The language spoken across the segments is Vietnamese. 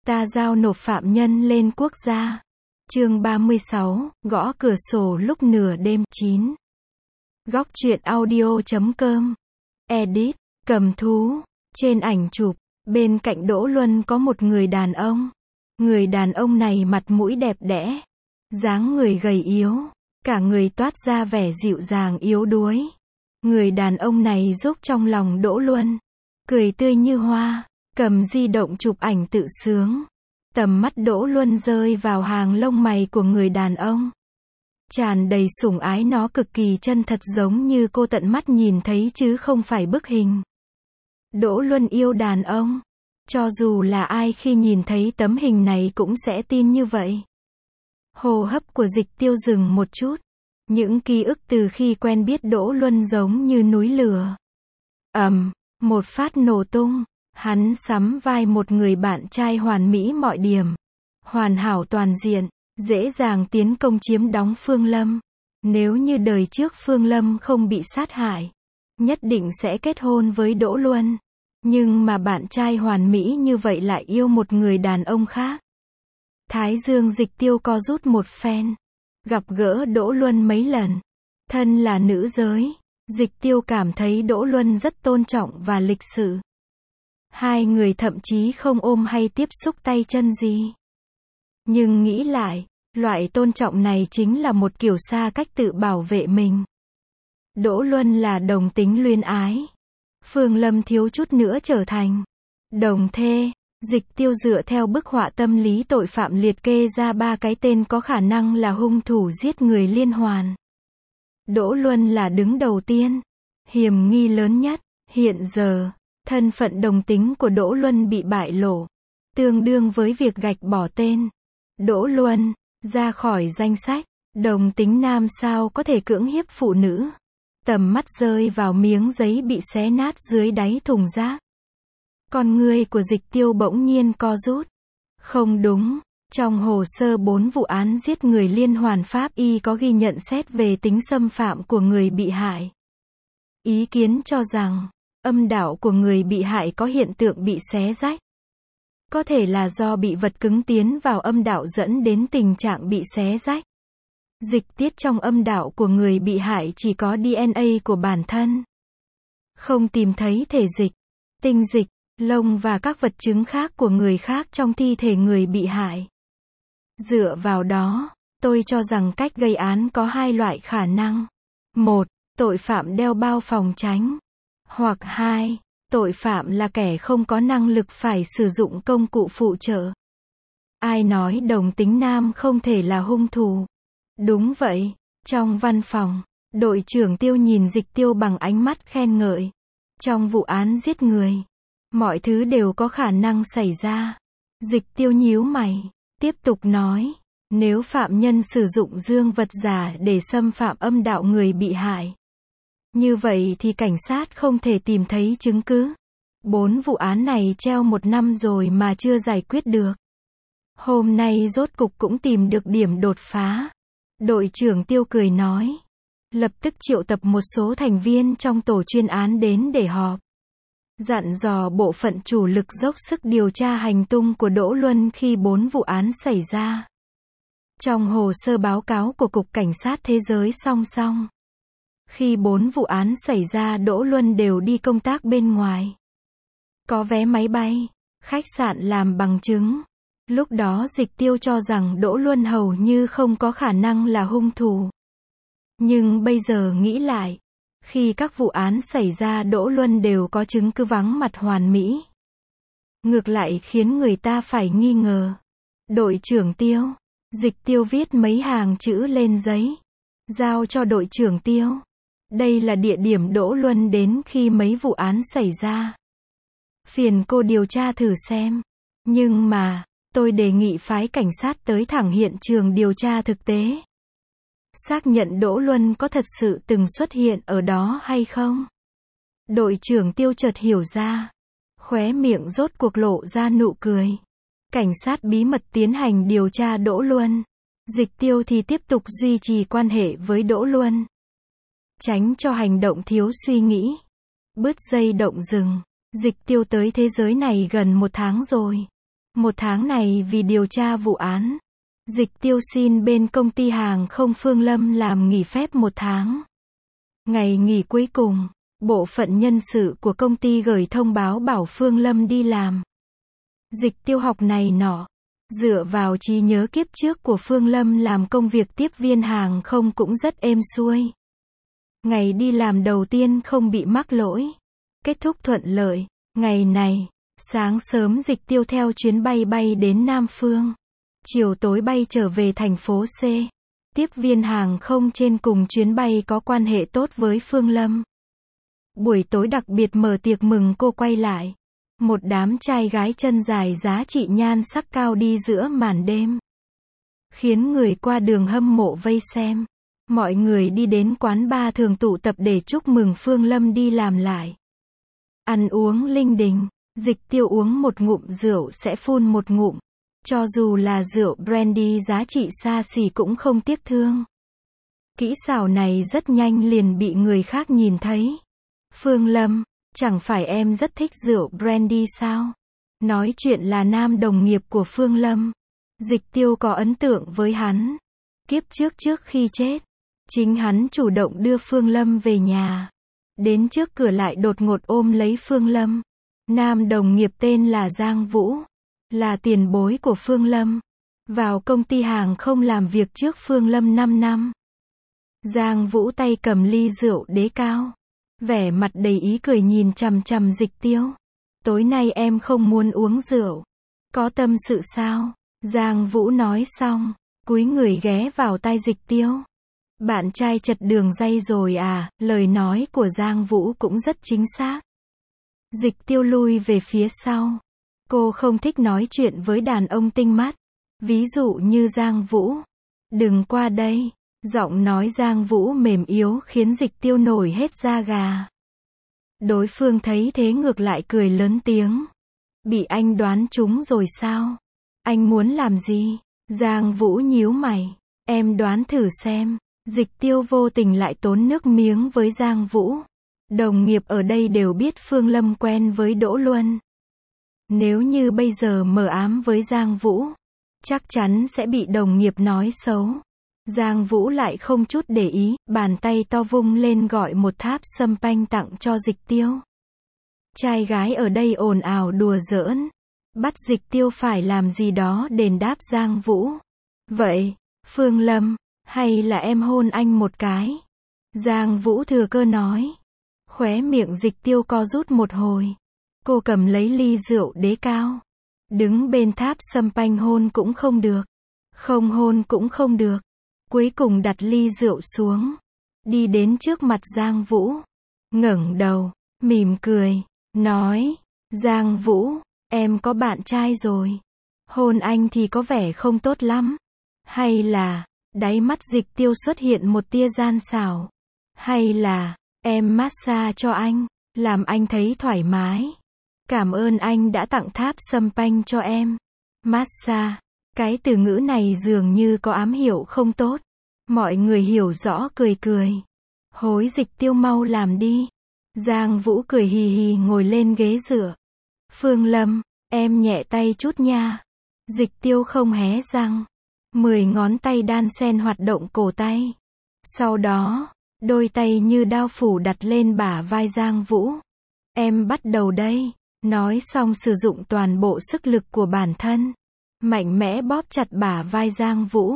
Ta giao nộp phạm nhân lên quốc gia. Chương 36, gõ cửa sổ lúc nửa đêm. 9. Góc truyện audio.com. Edit, cầm thú. Trên ảnh chụp, bên cạnh Đỗ Luân có một người đàn ông. Người đàn ông này mặt mũi đẹp đẽ, dáng người gầy yếu, cả người toát ra vẻ dịu dàng yếu đuối. Người đàn ông này giúp trong lòng Đỗ Luân, cười tươi như hoa, cầm di động chụp ảnh tự sướng. Tầm mắt Đỗ Luân rơi vào hàng lông mày của người đàn ông, tràn đầy sủng ái, nó cực kỳ chân thật, giống như cô tận mắt nhìn thấy chứ không phải bức hình. Đỗ Luân yêu đàn ông, cho dù là ai khi nhìn thấy tấm hình này cũng sẽ tin như vậy. Hô hấp của Dịch Tiêu dừng một chút. Những ký ức từ khi quen biết Đỗ Luân giống như núi lửa. Một phát nổ tung. Hắn sắm vai một người bạn trai hoàn mỹ mọi điểm, hoàn hảo toàn diện, dễ dàng tiến công chiếm đóng Phương Lâm. Nếu như đời trước Phương Lâm không bị sát hại, nhất định sẽ kết hôn với Đỗ Luân. Nhưng mà bạn trai hoàn mỹ như vậy lại yêu một người đàn ông khác. Thái dương Dịch Tiêu co rút một phen. Gặp gỡ Đỗ Luân mấy lần, thân là nữ giới, Dịch Tiêu cảm thấy Đỗ Luân rất tôn trọng và lịch sự. Hai người thậm chí không ôm hay tiếp xúc tay chân gì. Nhưng nghĩ lại, loại tôn trọng này chính là một kiểu xa cách tự bảo vệ mình. Đỗ Luân là đồng tính luyến ái. Phương Lâm thiếu chút nữa trở thành đồng thê. Dịch Tiêu dựa theo bức họa tâm lý tội phạm liệt kê ra 3 cái tên có khả năng là hung thủ giết người liên hoàn. Đỗ Luân là đứng đầu tiên, hiểm nghi lớn nhất. Hiện giờ, thân phận đồng tính của Đỗ Luân bị bại lộ, tương đương với việc gạch bỏ tên Đỗ Luân ra khỏi danh sách. Đồng tính nam sao có thể cưỡng hiếp phụ nữ. Tầm mắt rơi vào miếng giấy bị xé nát dưới đáy thùng rác. Con ngươi của Dịch Tiêu bỗng nhiên co rút. Không đúng, trong hồ sơ 4 vụ án giết người liên hoàn pháp y có ghi nhận xét về tính xâm phạm của người bị hại. Ý kiến cho rằng, âm đạo của người bị hại có hiện tượng bị xé rách. Có thể là do bị vật cứng tiến vào âm đạo dẫn đến tình trạng bị xé rách. Dịch tiết trong âm đạo của người bị hại chỉ có DNA của bản thân. Không tìm thấy thể dịch, tinh dịch, lông và các vật chứng khác của người khác trong thi thể người bị hại. Dựa vào đó, tôi cho rằng cách gây án có 2 loại khả năng. 1. Tội phạm đeo bao phòng tránh. Hoặc 2. Tội phạm là kẻ không có năng lực phải sử dụng công cụ phụ trợ. Ai nói đồng tính nam không thể là hung thủ? Đúng vậy. Trong văn phòng, đội trưởng Tiêu nhìn Dịch Tiêu bằng ánh mắt khen ngợi. Trong vụ án giết người, mọi thứ đều có khả năng xảy ra. Dịch Tiêu nhíu mày, tiếp tục nói, nếu phạm nhân sử dụng dương vật giả để xâm phạm âm đạo người bị hại, như vậy thì cảnh sát không thể tìm thấy chứng cứ. 4 vụ án này treo 1 năm rồi mà chưa giải quyết được. Hôm nay rốt cục cũng tìm được điểm đột phá. Đội trưởng Tiêu cười nói. Lập tức triệu tập một số thành viên trong tổ chuyên án đến để họp. Dặn dò bộ phận chủ lực dốc sức điều tra hành tung của Đỗ Luân khi 4 vụ án xảy ra. Trong hồ sơ báo cáo của Cục Cảnh sát Thế giới song song, khi 4 vụ án xảy ra Đỗ Luân đều đi công tác bên ngoài. Có vé máy bay, khách sạn làm bằng chứng. Lúc đó Dịch Tiêu cho rằng Đỗ Luân hầu như không có khả năng là hung thủ. Nhưng bây giờ nghĩ lại, khi các vụ án xảy ra Đỗ Luân đều có chứng cứ vắng mặt hoàn mỹ. Ngược lại khiến người ta phải nghi ngờ. Đội trưởng Tiêu. Dịch Tiêu viết mấy hàng chữ lên giấy, giao cho đội trưởng Tiêu. Đây là địa điểm Đỗ Luân đến khi mấy vụ án xảy ra. Phiền cô điều tra thử xem. Nhưng mà, tôi đề nghị phái cảnh sát tới thẳng hiện trường điều tra thực tế. Xác nhận Đỗ Luân có thật sự từng xuất hiện ở đó hay không. Đội trưởng Tiêu chợt hiểu ra. Khóe miệng rốt cuộc lộ ra nụ cười. Cảnh sát bí mật tiến hành điều tra Đỗ Luân. Dịch Tiêu thì tiếp tục duy trì quan hệ với Đỗ Luân. Tránh cho hành động thiếu suy nghĩ. Bứt dây động rừng. Dịch Tiêu tới thế giới này gần 1 tháng rồi. Một tháng này vì điều tra vụ án, Dịch Tiêu xin bên công ty hàng không Phương Lâm làm nghỉ phép một tháng. Ngày nghỉ cuối cùng, bộ phận nhân sự của công ty gửi thông báo bảo Phương Lâm đi làm. Dịch Tiêu học này nọ, dựa vào trí nhớ kiếp trước của Phương Lâm làm công việc tiếp viên hàng không cũng rất êm xuôi. Ngày đi làm đầu tiên không bị mắc lỗi, kết thúc thuận lợi. Ngày này, sáng sớm Dịch Tiêu theo chuyến bay bay đến Nam Phương, chiều tối bay trở về thành phố C. Tiếp viên hàng không trên cùng chuyến bay có quan hệ tốt với Phương Lâm. Buổi tối đặc biệt mở tiệc mừng cô quay lại. Một đám trai gái chân dài giá trị nhan sắc cao đi giữa màn đêm, khiến người qua đường hâm mộ vây xem. Mọi người đi đến quán bar thường tụ tập để chúc mừng Phương Lâm đi làm lại. Ăn uống linh đình, Dịch Tiêu uống một ngụm rượu sẽ phun một ngụm. Cho dù là rượu brandy giá trị xa xỉ cũng không tiếc thương. Kỹ xảo này rất nhanh liền bị người khác nhìn thấy. Phương Lâm, chẳng phải em rất thích rượu brandy sao? Nói chuyện là nam đồng nghiệp của Phương Lâm. Dịch Tiêu có ấn tượng với hắn. Kiếp trước khi chết, chính hắn chủ động đưa Phương Lâm về nhà. Đến trước cửa lại đột ngột ôm lấy Phương Lâm. Nam đồng nghiệp tên là Giang Vũ, là tiền bối của Phương Lâm. Vào công ty hàng không làm việc trước Phương Lâm 5 năm. Giang Vũ tay cầm ly rượu đế cao, vẻ mặt đầy ý cười nhìn chằm chằm Dịch Tiêu. Tối nay em không muốn uống rượu. Có tâm sự sao? Giang Vũ nói xong, cúi người ghé vào tai Dịch Tiêu. Bạn trai chật đường dây rồi à? Lời nói của Giang Vũ cũng rất chính xác. Dịch Tiêu lui về phía sau. Cô không thích nói chuyện với đàn ông tinh mắt. Ví dụ như Giang Vũ. Đừng qua đây. Giọng nói Giang Vũ mềm yếu khiến Dịch Tiêu nổi hết da gà. Đối phương thấy thế ngược lại cười lớn tiếng. Bị anh đoán trúng rồi sao? Anh muốn làm gì? Giang Vũ nhíu mày. Em đoán thử xem. Dịch Tiêu vô tình lại tốn nước miếng với Giang Vũ. Đồng nghiệp ở đây đều biết Phương Lâm quen với Đỗ Luân. Nếu như bây giờ mờ ám với Giang Vũ, chắc chắn sẽ bị đồng nghiệp nói xấu. Giang Vũ lại không chút để ý, bàn tay to vung lên gọi một tháp sâm panh tặng cho Dịch Tiêu. Trai gái ở đây ồn ào đùa giỡn, bắt Dịch Tiêu phải làm gì đó đền đáp Giang Vũ. Vậy, Phương Lâm, hay là em hôn anh một cái? Giang Vũ thừa cơ nói. Khóe miệng Dịch Tiêu co rút một hồi. Cô cầm lấy ly rượu đế cao. Đứng bên tháp sâm panh hôn cũng không được. Không hôn cũng không được. Cuối cùng đặt ly rượu xuống. Đi đến trước mặt Giang Vũ. Ngẩng đầu, mỉm cười, nói. Giang Vũ, em có bạn trai rồi. Hôn anh thì có vẻ không tốt lắm. Hay là, đáy mắt Dịch Tiêu xuất hiện một tia gian xảo. Hay là, em massage cho anh, làm anh thấy thoải mái. Cảm ơn anh đã tặng tháp sâm panh cho em. Massage, cái từ ngữ này dường như có ám hiệu không tốt. Mọi người hiểu rõ cười cười. Hối Dịch Tiêu mau làm đi. Giang Vũ cười hì hì ngồi lên ghế dựa. Phương Lâm, em nhẹ tay chút nha. Dịch Tiêu không hé răng. 10 ngón tay đan xen hoạt động cổ tay. Sau đó, đôi tay như đao phủ đặt lên bả vai Giang Vũ. Em bắt đầu đây. Nói xong sử dụng toàn bộ sức lực của bản thân. Mạnh mẽ bóp chặt bả vai Giang Vũ.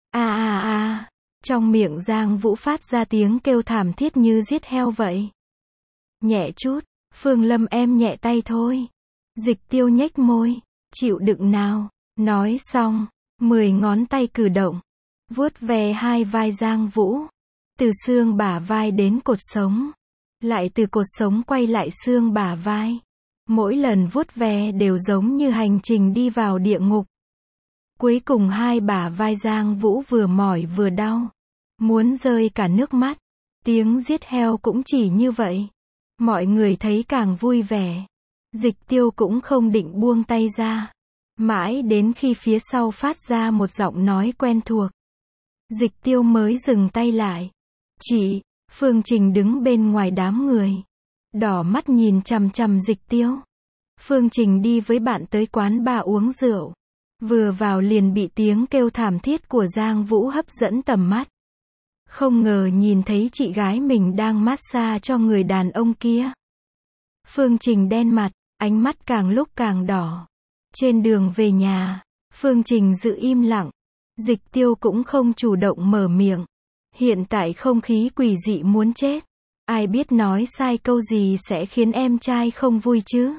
Trong miệng Giang Vũ phát ra tiếng kêu thảm thiết như giết heo vậy. Nhẹ chút, Phương Lâm em nhẹ tay thôi. Dịch Tiêu nhếch môi. Chịu đựng nào. Nói xong, 10 ngón tay cử động. Vuốt ve hai vai Giang Vũ. Từ xương bả vai đến cột sống. Lại từ cột sống quay lại xương bả vai. Mỗi lần vuốt ve đều giống như hành trình đi vào địa ngục. Cuối cùng hai bả vai Giang Vũ vừa mỏi vừa đau. Muốn rơi cả nước mắt. Tiếng giết heo cũng chỉ như vậy. Mọi người thấy càng vui vẻ. Dịch Tiêu cũng không định buông tay ra. Mãi đến khi phía sau phát ra một giọng nói quen thuộc. Dịch Tiêu mới dừng tay lại. Chị, Phương Trình đứng bên ngoài đám người. Đỏ mắt nhìn chằm chằm Dịch Tiêu. Phương Trình đi với bạn tới quán bar uống rượu. Vừa vào liền bị tiếng kêu thảm thiết của Giang Vũ hấp dẫn tầm mắt. Không ngờ nhìn thấy chị gái mình đang massage cho người đàn ông kia. Phương Trình đen mặt, ánh mắt càng lúc càng đỏ. Trên đường về nhà, Phương Trình giữ im lặng. Dịch Tiêu cũng không chủ động mở miệng. Hiện tại không khí quỷ dị muốn chết. Ai biết nói sai câu gì sẽ khiến em trai không vui chứ?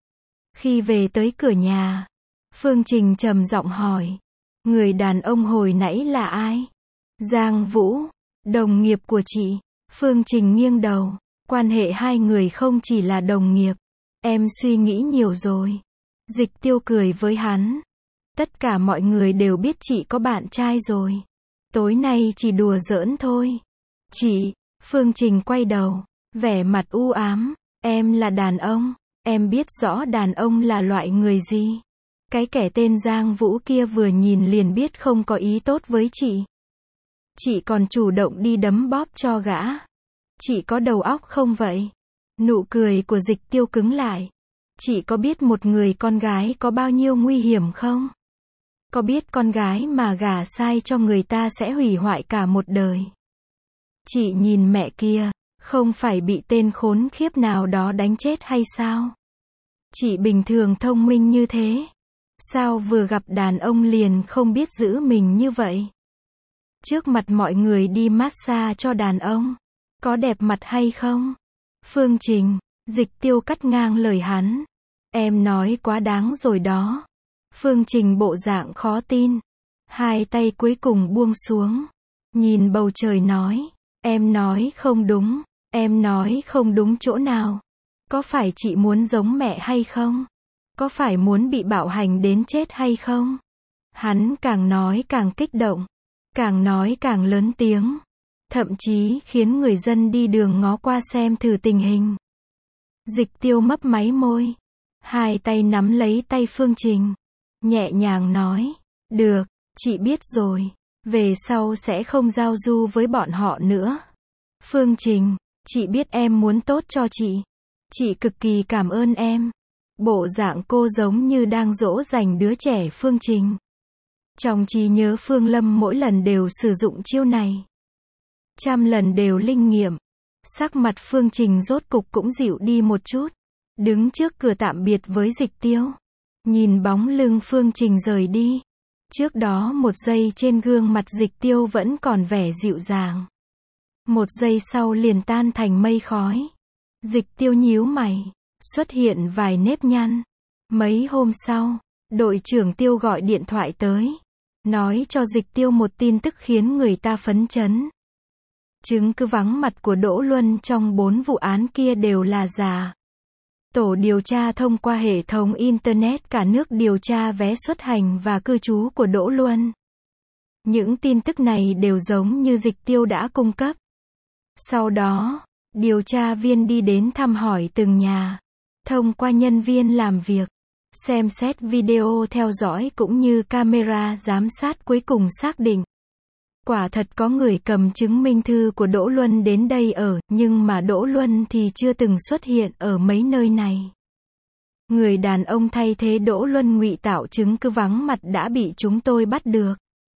Khi về tới cửa nhà, Phương Trình trầm giọng hỏi. Người đàn ông hồi nãy là ai? Giang Vũ, đồng nghiệp của chị. Phương Trình nghiêng đầu. Quan hệ hai người không chỉ là đồng nghiệp. Em suy nghĩ nhiều rồi. Dịch Tiêu cười với hắn. Tất cả mọi người đều biết chị có bạn trai rồi. Tối nay chỉ đùa giỡn thôi. Chị, Phương Trình quay đầu, vẻ mặt u ám. Em là đàn ông. Em biết rõ đàn ông là loại người gì. Cái kẻ tên Giang Vũ kia vừa nhìn liền biết không có ý tốt với chị. Chị còn chủ động đi đấm bóp cho gã. Chị có đầu óc không vậy? Nụ cười của Dịch Tiêu cứng lại. Chị có biết một người con gái có bao nhiêu nguy hiểm không? Có biết con gái mà gả sai cho người ta sẽ hủy hoại cả một đời? Chị nhìn mẹ kia, không phải bị tên khốn khiếp nào đó đánh chết hay sao? Chị bình thường thông minh như thế. Sao vừa gặp đàn ông liền không biết giữ mình như vậy? Trước mặt mọi người đi massage cho đàn ông. Có đẹp mặt hay không? Phương Trình, Dịch Tiêu cắt ngang lời hắn. Em nói quá đáng rồi đó. Phương Trình bộ dạng khó tin. Hai tay cuối cùng buông xuống. Nhìn bầu trời nói. Em nói không đúng. Em nói không đúng chỗ nào. Có phải chị muốn giống mẹ hay không? Có phải muốn bị bạo hành đến chết hay không? Hắn càng nói càng kích động. Càng nói càng lớn tiếng. Thậm chí khiến người dân đi đường ngó qua xem thử tình hình. Dịch Tiêu mấp máy môi. Hai tay nắm lấy tay Phương Trình. Nhẹ nhàng nói. Được, chị biết rồi. Về sau sẽ không giao du với bọn họ nữa. Phương Trình, chị biết em muốn tốt cho chị. Chị cực kỳ cảm ơn em. Bộ dạng cô giống như đang dỗ dành đứa trẻ Phương Trình. Trong trí nhớ Phương Lâm mỗi lần đều sử dụng chiêu này. Trăm lần đều linh nghiệm. Sắc mặt Phương Trình rốt cục cũng dịu đi một chút. Đứng trước cửa tạm biệt với Dịch Tiêu. Nhìn bóng lưng Phương Trình rời đi. Trước đó một giây trên gương mặt Dịch Tiêu vẫn còn vẻ dịu dàng. Một giây sau liền tan thành mây khói. Dịch Tiêu nhíu mày. Xuất hiện vài nếp nhăn. Mấy hôm sau, đội trưởng Tiêu gọi điện thoại tới. Nói cho Dịch Tiêu một tin tức khiến người ta phấn chấn. Chứng cứ vắng mặt của Đỗ Luân trong 4 vụ án kia đều là giả. Tổ điều tra thông qua hệ thống Internet cả nước điều tra vé xuất hành và cư trú của Đỗ Luân. Những tin tức này đều giống như Dịch Tiêu đã cung cấp. Sau đó, điều tra viên đi đến thăm hỏi từng nhà. Thông qua nhân viên làm việc. Xem xét video theo dõi cũng như camera giám sát cuối cùng xác định. Quả thật có người cầm chứng minh thư của Đỗ Luân đến đây ở, nhưng mà Đỗ Luân thì chưa từng xuất hiện ở mấy nơi này. Người đàn ông thay thế Đỗ Luân ngụy tạo chứng cứ vắng mặt đã bị chúng tôi bắt được.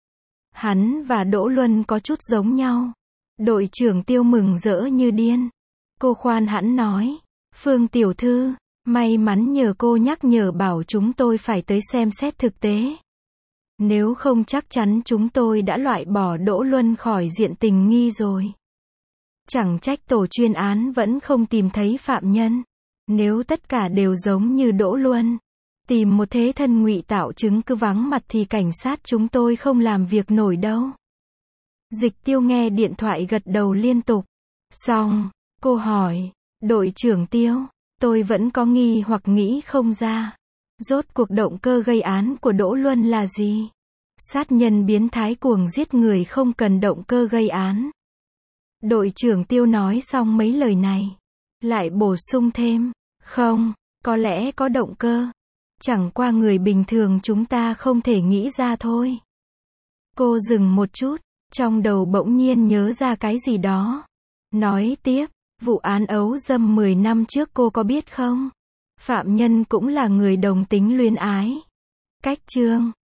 Hắn và Đỗ Luân có chút giống nhau. Đội trưởng Tiêu mừng rỡ như điên. Cô khoan hãn nói. Phương tiểu thư, may mắn nhờ cô nhắc nhở bảo chúng tôi phải tới xem xét thực tế. Nếu không chắc chắn chúng tôi đã loại bỏ Đỗ Luân khỏi diện tình nghi rồi. Chẳng trách tổ chuyên án vẫn không tìm thấy phạm nhân. Nếu tất cả đều giống như Đỗ Luân, tìm một thế thân ngụy tạo chứng cứ vắng mặt thì cảnh sát chúng tôi không làm việc nổi đâu. Dịch Tiêu nghe điện thoại gật đầu liên tục. Xong, cô hỏi, đội trưởng Tiêu, tôi vẫn có nghi hoặc nghĩ không ra. Rốt cuộc động cơ gây án của Đỗ Luân là gì? Sát nhân biến thái cuồng giết người không cần động cơ gây án. Đội trưởng Tiêu nói xong mấy lời này. Lại bổ sung thêm, không, có lẽ có động cơ. Chẳng qua người bình thường chúng ta không thể nghĩ ra thôi. Cô dừng một chút, trong đầu bỗng nhiên nhớ ra cái gì đó. Nói tiếp, vụ án ấu dâm 10 năm trước cô có biết không? Phạm nhân cũng là người đồng tính luyến ái. Cách chương